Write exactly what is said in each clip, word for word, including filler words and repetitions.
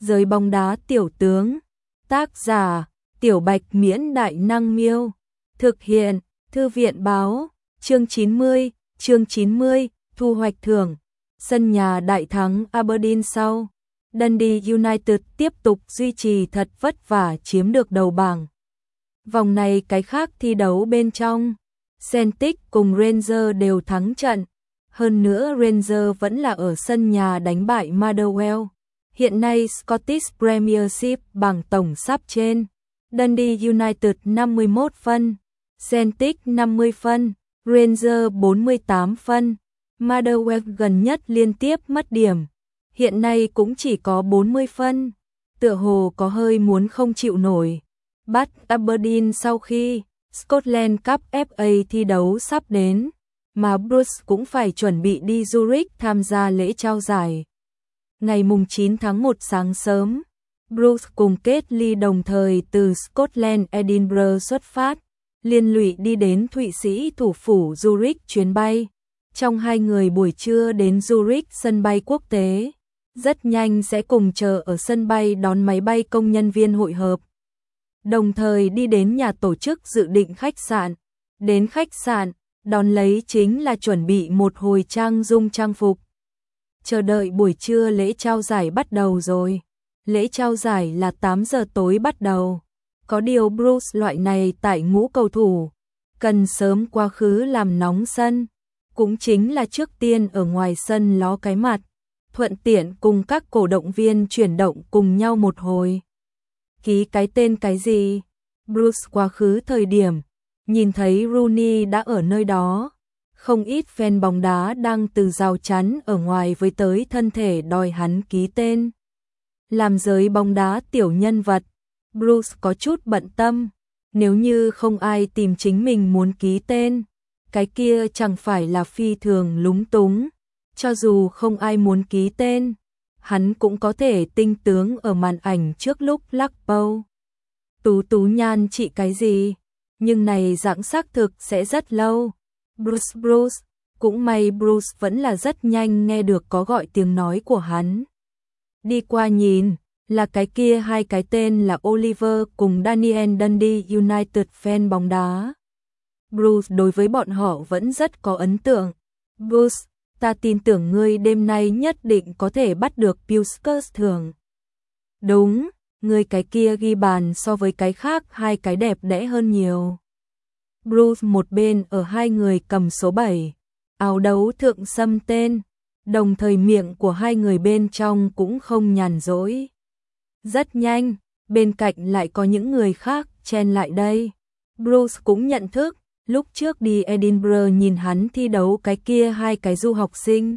Giới bóng đá tiểu tướng. Tác giả: Tiểu Bạch Miễn Đại Năng Miêu. Thực hiện: Thư viện báo. Chương chín mươi, chương chín mươi, thu hoạch thưởng. Sân nhà đại thắng Aberdeen sau. Dundee United tiếp tục duy trì thật vất vả chiếm được đầu bảng. Vòng này cái khác thi đấu bên trong, Celtic cùng Rangers đều thắng trận. Hơn nữa Rangers vẫn là ở sân nhà đánh bại Motherwell. Hiện nay Scottish Premiership bảng tổng sắp trên. Dundee United năm mươi mốt phân, Celtic năm mươi phân, Rangers bốn mươi tám phân. Motherwell gần nhất liên tiếp mất điểm, hiện nay cũng chỉ có bốn mươi phân, tựa hồ có hơi muốn không chịu nổi. Bắt Aberdeen sau khi Scotland Cup ép a thi đấu sắp đến, mà Bruce cũng phải chuẩn bị đi Zurich tham gia lễ trao giải. Ngày mùng chín tháng một sáng sớm, Bruce cùng Kết-ly đồng thời từ Scotland Edinburgh xuất phát, liên lụy đi đến Thụy Sĩ thủ phủ Zurich chuyến bay. Trong hai người buổi trưa đến Zurich sân bay quốc tế, rất nhanh sẽ cùng chờ ở sân bay đón máy bay công nhân viên hội hợp. Đồng thời đi đến nhà tổ chức dự định khách sạn. Đến khách sạn, đón lấy chính là chuẩn bị một hồi trang dung trang phục. Chờ đợi buổi trưa lễ trao giải bắt đầu rồi. Lễ trao giải là tám giờ tối bắt đầu. Có điều Bruce loại này tại ngũ cầu thủ, cần sớm quá khứ làm nóng sân. Cũng chính là trước tiên ở ngoài sân ló cái mặt, thuận tiện cùng các cổ động viên chuyển động cùng nhau một hồi. Ký cái tên cái gì? Bruce quá khứ thời điểm, nhìn thấy Rooney đã ở nơi đó. Không ít fan bóng đá đang từ rào chắn ở ngoài với tới thân thể đòi hắn ký tên. Làm giới bóng đá tiểu nhân vật, Bruce có chút bận tâm. Nếu như không ai tìm chính mình muốn ký tên, cái kia chẳng phải là phi thường lúng túng. Cho dù không ai muốn ký tên, hắn cũng có thể tinh tướng ở màn ảnh trước lúc lắc bầu. Tú tú nhan trị cái gì? Nhưng này dạng xác thực sẽ rất lâu. Bruce Bruce, cũng may Bruce vẫn là rất nhanh nghe được có gọi tiếng nói của hắn. Đi qua nhìn, là cái kia hai cái tên là Oliver cùng Daniel Dundee United fan bóng đá. Bruce đối với bọn họ vẫn rất có ấn tượng. Bruce, ta tin tưởng ngươi đêm nay nhất định có thể bắt được Puskas thưởng. Đúng, ngươi cái kia ghi bàn so với cái khác hai cái đẹp đẽ hơn nhiều. Bruce một bên ở hai người cầm số bảy, áo đấu thượng xâm tên, đồng thời miệng của hai người bên trong cũng không nhàn rỗi. Rất nhanh, bên cạnh lại có những người khác chen lại đây. Bruce cũng nhận thức, lúc trước đi Edinburgh nhìn hắn thi đấu cái kia hai cái du học sinh.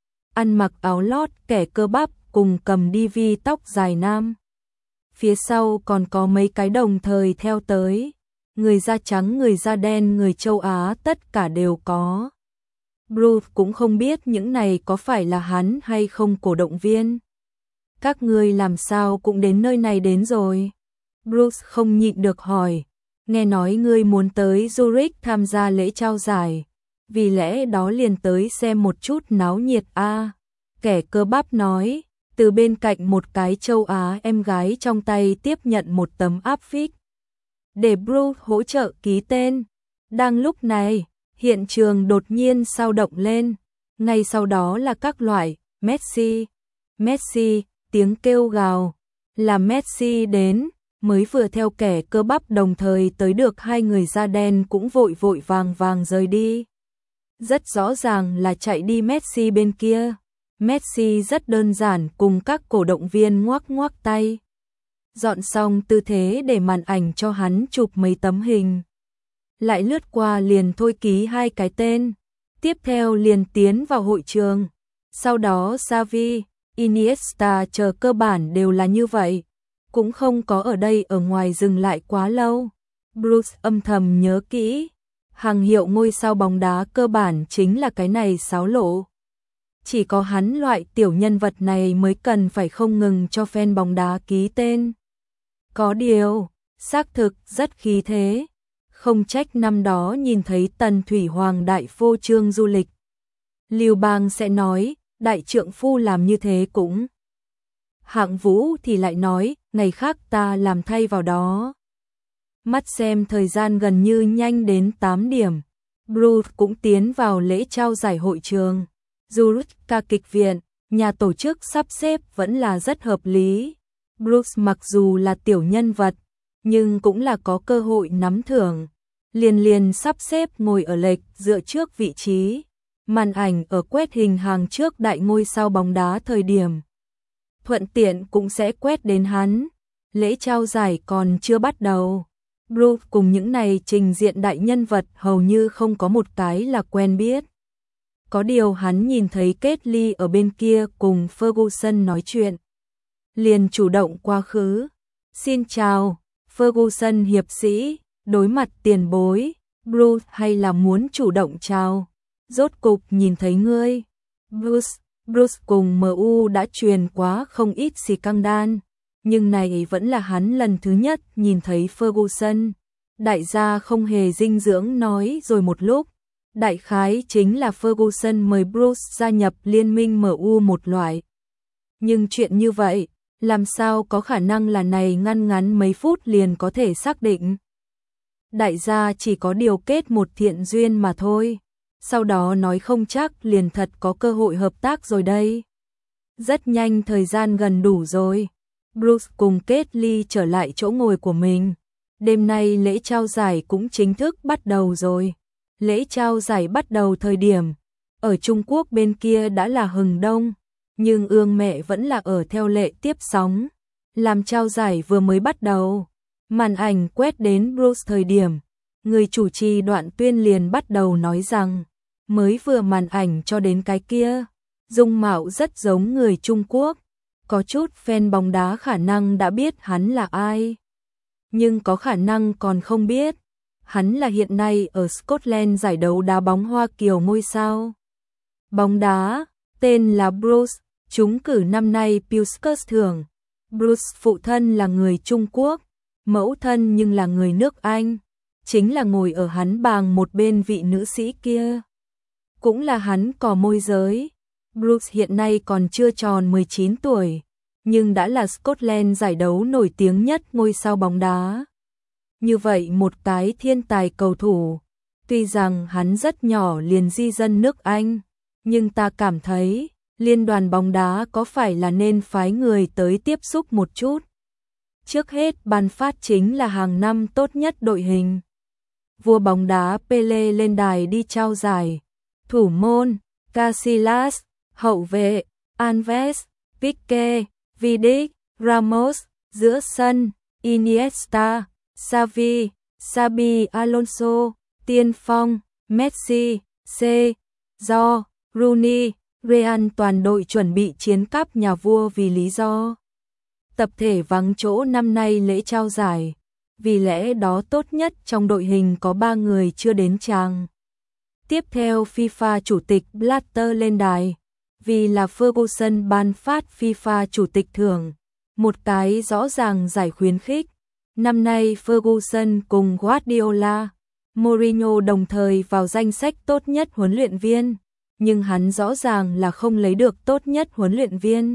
Ăn mặc áo lót kẻ cơ bắp cùng cầm đi vi tóc dài nam. Phía sau còn có mấy cái đồng thời theo tới. Người da trắng, người da đen, người châu Á tất cả đều có. Bruce cũng không biết những này có phải là hắn hay không cổ động viên. Các ngươi làm sao cũng đến nơi này đến rồi? Bruce không nhịn được hỏi. Nghe nói ngươi muốn tới Zurich tham gia lễ trao giải, vì lẽ đó liền tới xem một chút náo nhiệt a. À, kẻ cơ bắp nói, từ bên cạnh một cái châu Á em gái trong tay tiếp nhận một tấm áp phích. Để Bruce hỗ trợ ký tên. Đang lúc này, hiện trường đột nhiên sao động lên. Ngay sau đó là các loại Messi, Messi, tiếng kêu gào. Là Messi đến, mới vừa theo kẻ cơ bắp đồng thời tới được hai người da đen cũng vội vội vàng vàng rời đi. Rất rõ ràng là chạy đi Messi bên kia. Messi rất đơn giản cùng các cổ động viên ngoắc ngoắc tay. Dọn xong tư thế để màn ảnh cho hắn chụp mấy tấm hình. Lại lướt qua liền thôi ký hai cái tên. Tiếp theo liền tiến vào hội trường. Sau đó Xavi, Iniesta chờ cơ bản đều là như vậy. Cũng không có ở đây ở ngoài dừng lại quá lâu. Bruce âm thầm nhớ kỹ. Hàng hiệu ngôi sao bóng đá cơ bản chính là cái này xáo lộ. Chỉ có hắn loại tiểu nhân vật này mới cần phải không ngừng cho fan bóng đá ký tên. Có điều, xác thực rất khí thế. Không trách năm đó nhìn thấy Tần Thủy Hoàng đại phô trương du lịch. Lưu Bang sẽ nói, đại trượng phu làm như thế cũng Hạng Vũ thì lại nói, ngày khác ta làm thay vào đó. Mắt xem thời gian gần như nhanh đến tám điểm. Bruce cũng tiến vào lễ trao giải hội trường. Jurutka kịch viện, nhà tổ chức sắp xếp vẫn là rất hợp lý. Bruce mặc dù là tiểu nhân vật, nhưng cũng là có cơ hội nắm thưởng. Liền liền sắp xếp ngồi ở lệch dựa trước vị trí. Màn ảnh ở quét hình hàng trước đại ngôi sao bóng đá thời điểm. Thuận tiện cũng sẽ quét đến hắn. Lễ trao giải còn chưa bắt đầu. Bruce cùng những này trình diện đại nhân vật hầu như không có một cái là quen biết. Có điều hắn nhìn thấy Kelly ở bên kia cùng Ferguson nói chuyện. Liền chủ động qua khứ. Xin chào, Ferguson hiệp sĩ, đối mặt tiền bối, Bruce hay là muốn chủ động chào. Rốt cục nhìn thấy ngươi. Bruce, Bruce cùng em u đã truyền quá không ít scandal, nhưng này vẫn là hắn lần thứ nhất nhìn thấy Ferguson. Đại gia không hề dinh dưỡng nói rồi một lúc. Đại khái chính là Ferguson mời Bruce gia nhập liên minh em u một loại. Nhưng chuyện như vậy, làm sao có khả năng là này ngăn ngắn mấy phút liền có thể xác định. Đại gia chỉ có điều kết một thiện duyên mà thôi. Sau đó nói không chắc liền thật có cơ hội hợp tác rồi đây. Rất nhanh thời gian gần đủ rồi. Bruce cùng Kelly trở lại chỗ ngồi của mình. Đêm nay lễ trao giải cũng chính thức bắt đầu rồi. Lễ trao giải bắt đầu thời điểm. Ở Trung Quốc bên kia đã là hừng đông. Nhưng ương mẹ vẫn là ở theo lệ tiếp sóng. Làm trao giải vừa mới bắt đầu. Màn ảnh quét đến Bruce thời điểm. Người chủ trì đoạn tuyên liền bắt đầu nói rằng. Mới vừa màn ảnh cho đến cái kia. Dung mạo rất giống người Trung Quốc. Có chút fan bóng đá khả năng đã biết hắn là ai. Nhưng có khả năng còn không biết. Hắn là hiện nay ở Scotland giải đấu đá bóng Hoa Kiều ngôi sao. Bóng đá, tên là Bruce, trúng cử năm nay Puskas thưởng. Bruce phụ thân là người Trung Quốc, mẫu thân nhưng là người nước Anh. Chính là ngồi ở hắn bàng một bên vị nữ sĩ kia. Cũng là hắn cò môi giới. Bruce hiện nay còn chưa tròn mười chín tuổi, nhưng đã là Scotland giải đấu nổi tiếng nhất ngôi sao bóng đá. Như vậy một cái thiên tài cầu thủ, tuy rằng hắn rất nhỏ liền di dân nước Anh, nhưng ta cảm thấy liên đoàn bóng đá có phải là nên phái người tới tiếp xúc một chút. Trước hết ban phát chính là hàng năm tốt nhất đội hình. Vua bóng đá Pele lên đài đi trao giải. Thủ môn, Casillas, hậu vệ, Alves, Pique, Vidic, Ramos, giữa sân, Iniesta, Xavi, Xabi Alonso, tiên phong, Messi, C, do, Rooney, Real toàn đội chuẩn bị chiến cắp nhà vua vì lý do tập thể vắng chỗ năm nay lễ trao giải. Vì lẽ đó tốt nhất trong đội hình có ba người chưa đến tràng. Tiếp theo FIFA chủ tịch Blatter lên đài. Vì là Ferguson ban phát FIFA chủ tịch thưởng. Một cái rõ ràng giải khuyến khích. Năm nay Ferguson cùng Guardiola, Mourinho đồng thời vào danh sách tốt nhất huấn luyện viên. Nhưng hắn rõ ràng là không lấy được tốt nhất huấn luyện viên.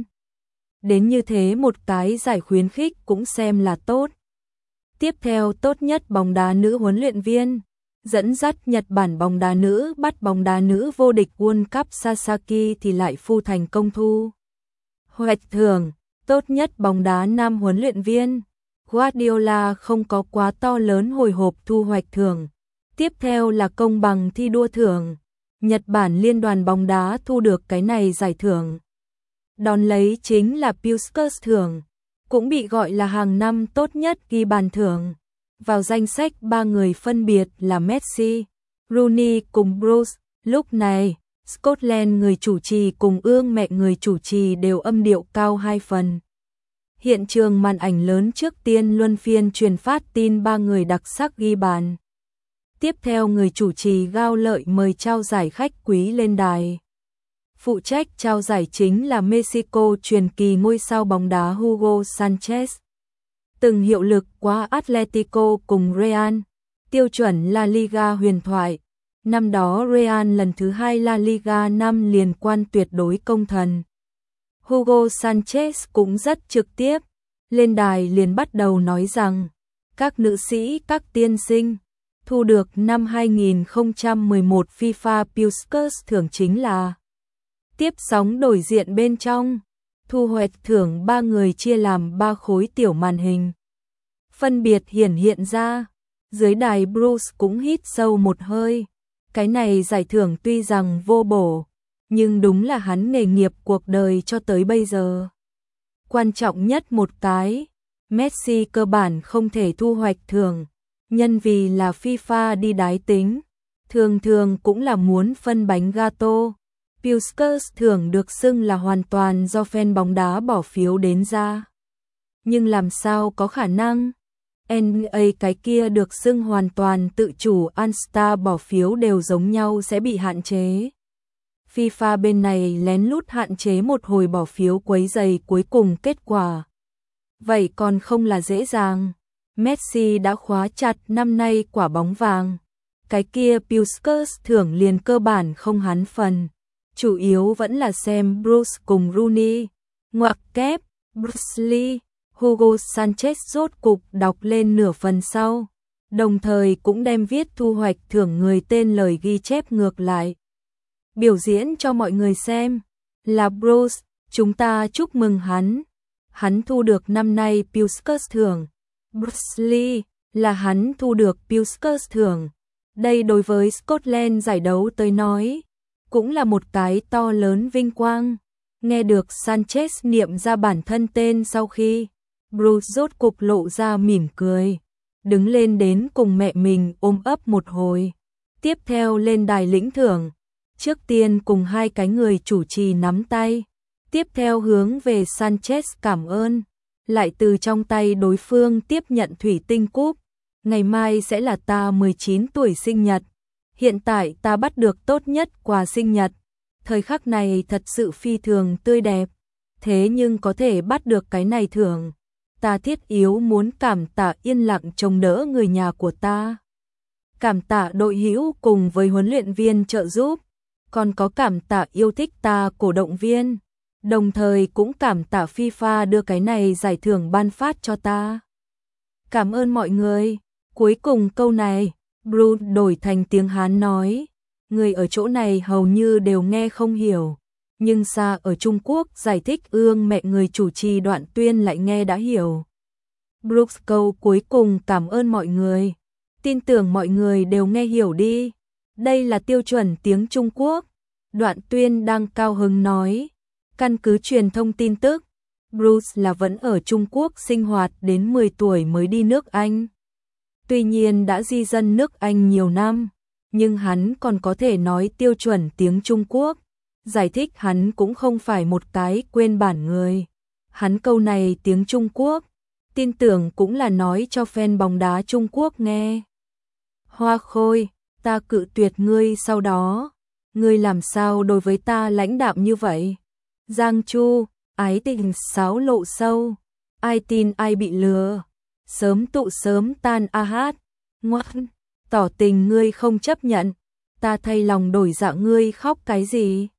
Đến như thế một cái giải khuyến khích cũng xem là tốt. Tiếp theo tốt nhất bóng đá nữ huấn luyện viên. Dẫn dắt Nhật Bản bóng đá nữ bắt bóng đá nữ vô địch World Cup Sasaki thì lại phu thành công thu hoạch thưởng. Tốt nhất bóng đá nam huấn luyện viên. Guardiola không có quá to lớn hồi hộp thu hoạch thưởng. Tiếp theo là công bằng thi đua thưởng. Nhật Bản liên đoàn bóng đá thu được cái này giải thưởng. Đón lấy chính là Puskas thưởng, cũng bị gọi là hàng năm tốt nhất ghi bàn thưởng. Vào danh sách ba người phân biệt là Messi, Rooney cùng Bruce. Lúc này, Scotland người chủ trì cùng ương mẹ người chủ trì đều âm điệu cao hai phần. Hiện trường màn ảnh lớn trước tiên luân phiên truyền phát tin ba người đặc sắc ghi bàn. Tiếp theo người chủ trì Gao Lợi mời trao giải khách quý lên đài. Phụ trách trao giải chính là Mexico truyền kỳ ngôi sao bóng đá Hugo Sanchez. Từng hiệu lực qua Atletico cùng Real, tiêu chuẩn La Liga huyền thoại. Năm đó Real lần thứ hai La Liga năm liên quan tuyệt đối công thần. Hugo Sanchez cũng rất trực tiếp, lên đài liền bắt đầu nói rằng, các nữ sĩ, các tiên sinh, thu được năm hai nghìn không trăm mười một FIFA Puskas thưởng chính là tiếp sóng đổi diện bên trong, thu hoạch thưởng ba người chia làm ba khối tiểu màn hình. Phân biệt hiển hiện ra, dưới đài Bruce cũng hít sâu một hơi, cái này giải thưởng tuy rằng vô bổ, nhưng đúng là hắn nghề nghiệp cuộc đời cho tới bây giờ. Quan trọng nhất một cái, Messi cơ bản không thể thu hoạch thưởng, nhân vì là FIFA đi đái tính, thường thường cũng là muốn phân bánh gato. Puskas thưởng được xưng là hoàn toàn do fan bóng đá bỏ phiếu đến ra. Nhưng làm sao có khả năng? en bê a cái kia được xưng hoàn toàn tự chủ All-Star bỏ phiếu đều giống nhau sẽ bị hạn chế. FIFA bên này lén lút hạn chế một hồi bỏ phiếu quấy rầy cuối cùng kết quả. Vậy còn không là dễ dàng. Messi đã khóa chặt năm nay quả bóng vàng. Cái kia Puskas thưởng liền cơ bản không hắn phần. Chủ yếu vẫn là xem Bruce cùng Rooney. Ngoặc kép, Bruce Lee, Hugo Sanchez rốt cục đọc lên nửa phần sau. Đồng thời cũng đem viết thu hoạch thưởng người tên lời ghi chép ngược lại. Biểu diễn cho mọi người xem. Là Bruce, chúng ta chúc mừng hắn. Hắn thu được năm nay Puskas thưởng. Bruce Lee, là hắn thu được Puskas thưởng. Đây đối với Scotland giải đấu tới nói, cũng là một cái to lớn vinh quang. Nghe được Sanchez niệm ra bản thân tên sau khi, Bruce rốt cục lộ ra mỉm cười, đứng lên đến cùng mẹ mình ôm ấp một hồi. Tiếp theo lên đài lĩnh thưởng, trước tiên cùng hai cái người chủ trì nắm tay, tiếp theo hướng về Sanchez cảm ơn, lại từ trong tay đối phương tiếp nhận thủy tinh cúp. Ngày mai sẽ là ta mười chín tuổi sinh nhật. Hiện tại ta bắt được tốt nhất quà sinh nhật. Thời khắc này thật sự phi thường tươi đẹp. Thế nhưng có thể bắt được cái này thưởng, ta thiết yếu muốn cảm tạ yên lặng trông đỡ người nhà của ta. Cảm tạ đội hữu cùng với huấn luyện viên trợ giúp. Còn có cảm tạ yêu thích ta cổ động viên. Đồng thời cũng cảm tạ FIFA đưa cái này giải thưởng ban phát cho ta. Cảm ơn mọi người. Cuối cùng câu này, Bruce đổi thành tiếng Hán nói. Người ở chỗ này hầu như đều nghe không hiểu. Nhưng xa ở Trung Quốc giải thích ương mẹ người chủ trì đoạn tuyên lại nghe đã hiểu. Brooks câu cuối cùng cảm ơn mọi người. Tin tưởng mọi người đều nghe hiểu đi. Đây là tiêu chuẩn tiếng Trung Quốc. Đoạn tuyên đang cao hứng nói. Căn cứ truyền thông tin tức, Bruce là vẫn ở Trung Quốc sinh hoạt đến mười tuổi mới đi nước Anh. Tuy nhiên đã di dân nước Anh nhiều năm, nhưng hắn còn có thể nói tiêu chuẩn tiếng Trung Quốc. Giải thích hắn cũng không phải một cái quên bản người. Hắn câu này tiếng Trung Quốc, tin tưởng cũng là nói cho fan bóng đá Trung Quốc nghe. Hoa Khôi, ta cự tuyệt ngươi sau đó. Ngươi làm sao đối với ta lãnh đạm như vậy? Giang Chu, ái tình sáo lộ sâu. Ai tin ai bị lừa. Sớm tụ sớm tan a hát. Ngoan, tỏ tình ngươi không chấp nhận. Ta thay lòng đổi dạ ngươi khóc cái gì?